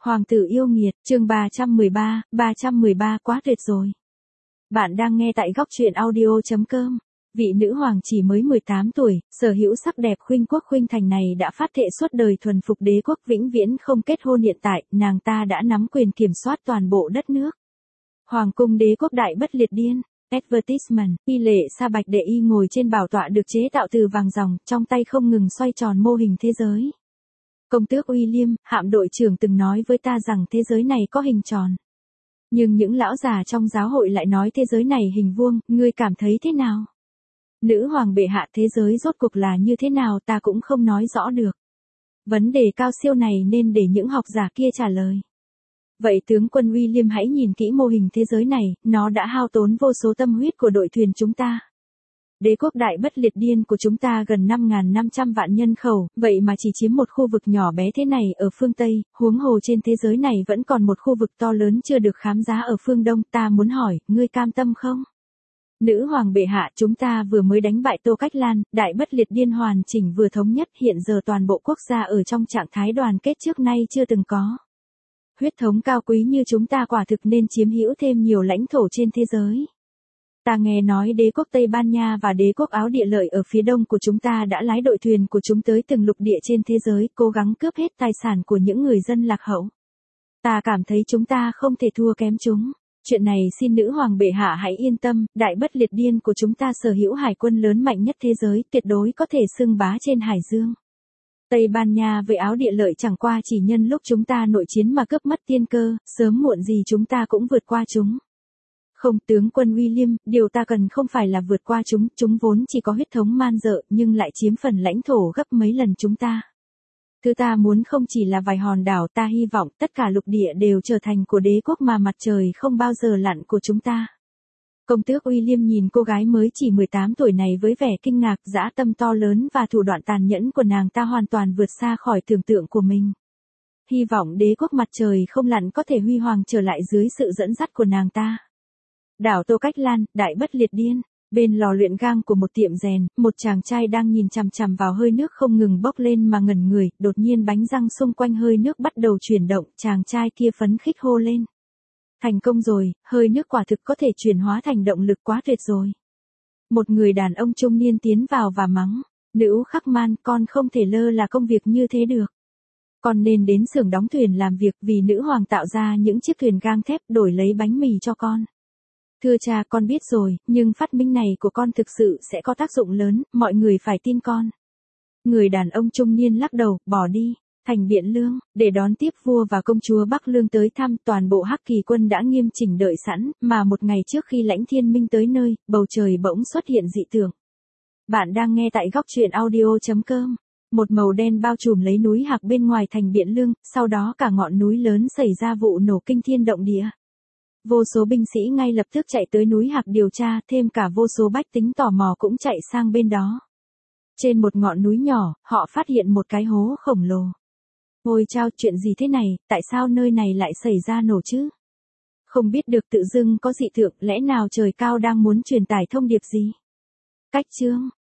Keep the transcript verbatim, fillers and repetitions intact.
Hoàng tử yêu nghiệt, chương ba trăm mười ba, ba trăm mười ba quá tuyệt rồi. Bạn đang nghe tại góc truyện audio chấm com. Vị nữ hoàng chỉ mới mười tám tuổi, sở hữu sắc đẹp khuynh quốc khuynh thành này đã phát thệ suốt đời thuần phục đế quốc vĩnh viễn không kết hôn. Hiện tại, nàng ta đã nắm quyền kiểm soát toàn bộ đất nước. Hoàng cung đế quốc đại bất liệt điên. Advertisement, y lệ sa bạch đệ y ngồi trên bảo tọa được chế tạo từ vàng ròng, trong tay không ngừng xoay tròn mô hình thế giới. Công tước William, hạm đội trưởng từng nói với ta rằng thế giới này có hình tròn. Nhưng những lão già trong giáo hội lại nói thế giới này hình vuông, ngươi cảm thấy thế nào? Nữ hoàng bệ hạ, thế giới rốt cuộc là như thế nào ta cũng không nói rõ được. Vấn đề cao siêu này nên để những học giả kia trả lời. Vậy tướng quân William hãy nhìn kỹ mô hình thế giới này, nó đã hao tốn vô số tâm huyết của đội thuyền chúng ta. Đế quốc đại bất liệt điên của chúng ta gần năm nghìn năm trăm vạn nhân khẩu, vậy mà chỉ chiếm một khu vực nhỏ bé thế này ở phương Tây, huống hồ trên thế giới này vẫn còn một khu vực to lớn chưa được khám phá ở phương Đông. Ta muốn hỏi, ngươi cam tâm không? Nữ hoàng bệ hạ, chúng ta vừa mới đánh bại Tô Cách Lan, đại bất liệt điên hoàn chỉnh vừa thống nhất, hiện giờ toàn bộ quốc gia ở trong trạng thái đoàn kết trước nay chưa từng có. Huyết thống cao quý như chúng ta quả thực nên chiếm hữu thêm nhiều lãnh thổ trên thế giới. Ta nghe nói đế quốc Tây Ban Nha và đế quốc Áo Địa Lợi ở phía đông của chúng ta đã lái đội thuyền của chúng tới từng lục địa trên thế giới, cố gắng cướp hết tài sản của những người dân lạc hậu. Ta cảm thấy chúng ta không thể thua kém chúng. Chuyện này xin nữ hoàng bệ hạ hãy yên tâm, đại bất liệt điên của chúng ta sở hữu hải quân lớn mạnh nhất thế giới, tuyệt đối có thể xưng bá trên hải dương. Tây Ban Nha với Áo Địa Lợi chẳng qua chỉ nhân lúc chúng ta nội chiến mà cướp mất tiên cơ, sớm muộn gì chúng ta cũng vượt qua chúng. Không, tướng quân William, điều ta cần không phải là vượt qua chúng, chúng vốn chỉ có huyết thống man dợ nhưng lại chiếm phần lãnh thổ gấp mấy lần chúng ta. Thứ ta muốn không chỉ là vài hòn đảo, ta hy vọng tất cả lục địa đều trở thành của đế quốc mà mặt trời không bao giờ lặn của chúng ta. Công tước William nhìn cô gái mới chỉ mười tám tuổi này với vẻ kinh ngạc, dã tâm to lớn và thủ đoạn tàn nhẫn của nàng ta hoàn toàn vượt xa khỏi tưởng tượng của mình. Hy vọng đế quốc mặt trời không lặn có thể huy hoàng trở lại dưới sự dẫn dắt của nàng ta. Đảo Tô Cách Lan, đại bất liệt điên. Bên lò luyện gang của một tiệm rèn, một chàng trai đang nhìn chằm chằm vào hơi nước không ngừng bốc lên mà ngẩn người, đột nhiên bánh răng xung quanh hơi nước bắt đầu chuyển động, chàng trai kia phấn khích hô lên. Thành công rồi, hơi nước quả thực có thể chuyển hóa thành động lực, quá tuyệt rồi. Một người đàn ông trung niên tiến vào và mắng, nữ khắc man, con không thể lơ là công việc như thế được. Con nên đến xưởng đóng thuyền làm việc vì nữ hoàng tạo ra những chiếc thuyền gang thép đổi lấy bánh mì cho con. Thưa cha, con biết rồi, nhưng phát minh này của con thực sự sẽ có tác dụng lớn, mọi người phải tin con. Người đàn ông trung niên lắc đầu, bỏ đi. Thành Biện Lương, để đón tiếp vua và công chúa Bắc Lương tới thăm, toàn bộ Hắc Kỳ quân đã nghiêm chỉnh đợi sẵn, mà một ngày trước khi Lãnh Thiên Minh tới nơi, bầu trời bỗng xuất hiện dị tượng. Bạn đang nghe tại góc truyện audio chấm com. Một màu đen bao trùm lấy núi Hạc bên ngoài thành Biện Lương, sau đó cả ngọn núi lớn xảy ra vụ nổ kinh thiên động địa. Vô số binh sĩ ngay lập tức chạy tới núi Hạc điều tra, thêm cả vô số bách tính tò mò cũng chạy sang bên đó. Trên một ngọn núi nhỏ, họ phát hiện một cái hố khổng lồ. Ôi chao, chuyện gì thế này, tại sao nơi này lại xảy ra nổ chứ? Không biết được, tự dưng có dị tượng, lẽ nào trời cao đang muốn truyền tải thông điệp gì? Cách chương,